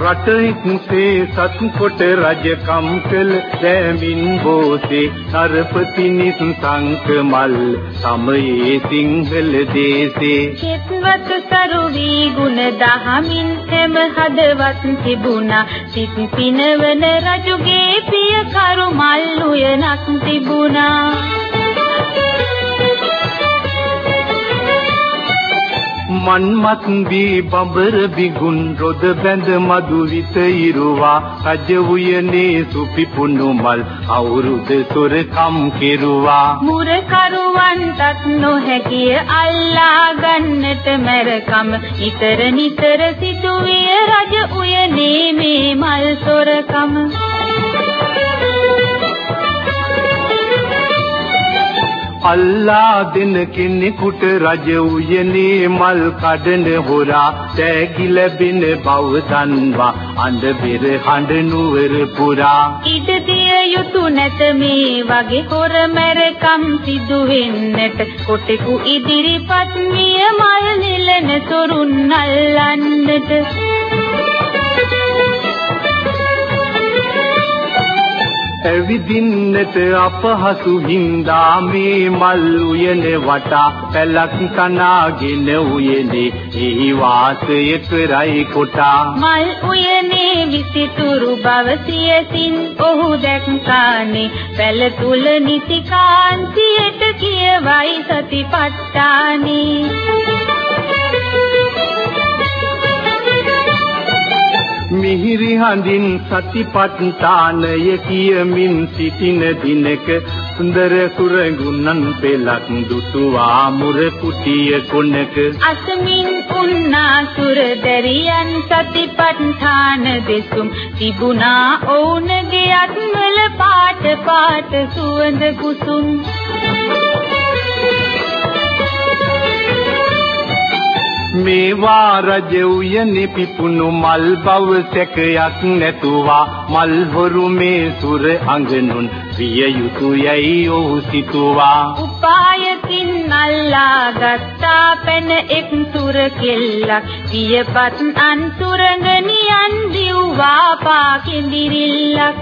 රටෙක්සේ සත්කොට රජකම් කළ දැමින් බෝසේ නරපතිනිස් සංකමල් සමයේ සිංහල දේසේ චිත්වත් සරුවි ගුණ දහමින් හැම හදවත් තිබුණා සිත් පිනවන රජුගේ පිය කරු මල් උයනක් තිබුණා මන්මත් වී බඹර බිගුන් රොද බැඳ මදු විත ඉරුවා රජ උයනේ සුපිපුණු මල් අවුරුද සොරකම් කෙරුවා මුරකරුවන්ටත් නොහැකිය අල්ලා ගන්නට මැරකම නිතර නිතර සිටුවිය රජ උයනේ මේ මල් සොරකම අල්ලා දෙන කෙනෙකුට රජ උයනේ මල් කඩන හොරා තෑගි ලැබෙන බව දන්වා අඬ බෙර හඬ නුවර පුරා ඉඩ දිය යුතු නැත මේ වගේ හොර මැරකම් සිදු වෙන්නට කොටෙකු ඉදිරිපත් මිය මල් නෙලන තොරුන් අල්ලන්නට ඇවිදින්නට අපහසු හින්දා මේ මල් උයන වටා පැලක් කනාගෙන උයනේ එහි වාසය කරයි කොටා මල් උයනේ විසිතුරු බව සියසින් ඔහු දැක්කානේ පැල තුල නිසි කාන්තියට කියවයි සතිපට්ඨානේ මිහිරි හඳින් සතිපට්ඨානය කියමින් සිටින දිනක සුන්දර සුරඟුණන් පෙලක් දුටුවා මුර කුටිය කොනක අසමින් උන්නා සුර දැරියන් සතිපට්ඨාන දෙසුම් තිබුණා ඔවුන්ගේ අත්වල පාට පාට සුවඳ කුසුම් මේවා රජ උයනේ පිපුණු මල් බව සැකයක් නැතුවා මල් හොරු මේ සුර අඟනුන් විය යුතුයයි ඔහු සිතුවා උපායකින් අල්ලා ගත්තා පැන එක් සුර කෙල්ලක් වියපත් අන්සුරඟනියන් දිව්වා පාකින්දිරිල්ලක්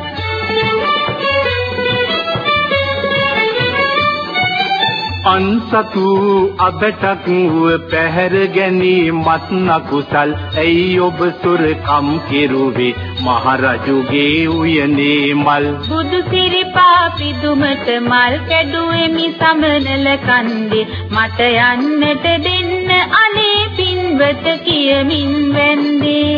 අන්සතු අබටක් වූ පැහැර ගැනීමත් නකුසල් ඇයි ඔබ සොරකම් කෙරුවේ මහරජුගේ උයනේ මල් බුදු සිරිපා පිදුමට මල් කැඩුවෙමි සමනල කන්දේ මට යන්නට දෙන්න අනේ පින්වත කියමින් වැන්දේ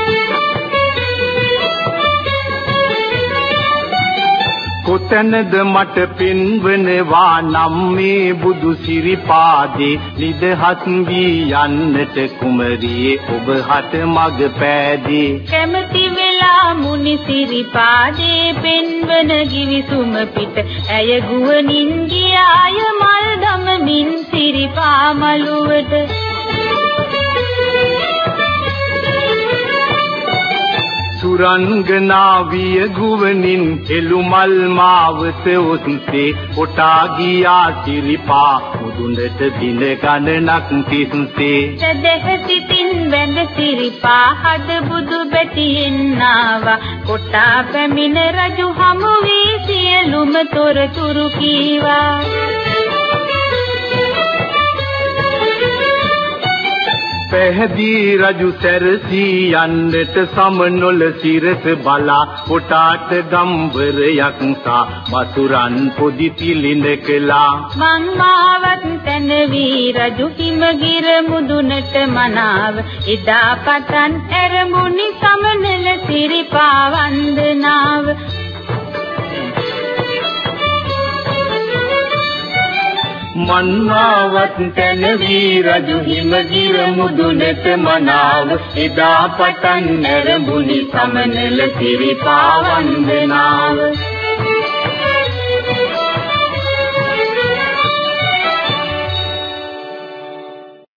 කොතැනද මට පෙන්වනවා නම් මේ බුදු සිරිපාදේ නිදහස් වී යන්නට කුමරියේ ඔබ හට මග පෑදී කැමති වෙලා මුනි සිරිපාදේ පෙන්වන ගිවිසුම පිට ඇය ගුවනින් ගියාය මල් දමමින් සිරිපා මළුවට සුරංගනා විය ගුවනින් එළුමල් මාවත ඔස්සේ කොටා ගියා සිරිපා මුදුනට දින ගණනක් තිස්සේ සදහ සිතින් වැඳ සිරිපා හද බුදු බැටියෙන් ආවා කොටා පැමිණ රජු හමු වී සියලුම තොරතුරු කීවා පැහැදී රජු සැරසී යන්නට සමනොල සිරස බලා කොටාට ගම්වරයක් සා වසුරන් පොදි තිලින කළා මං මාවත් තන වී රජු හිමගිර මුදුනට මනාව එදා පටන් ඇරමුණි සමනල සිරිපා වන්දනාව මන්වාවත් තැන වී රජු හිමගිර මුදුනට මනාව එදා පටන් නැරඹුනි සමනල සිරිපා වන්දනාව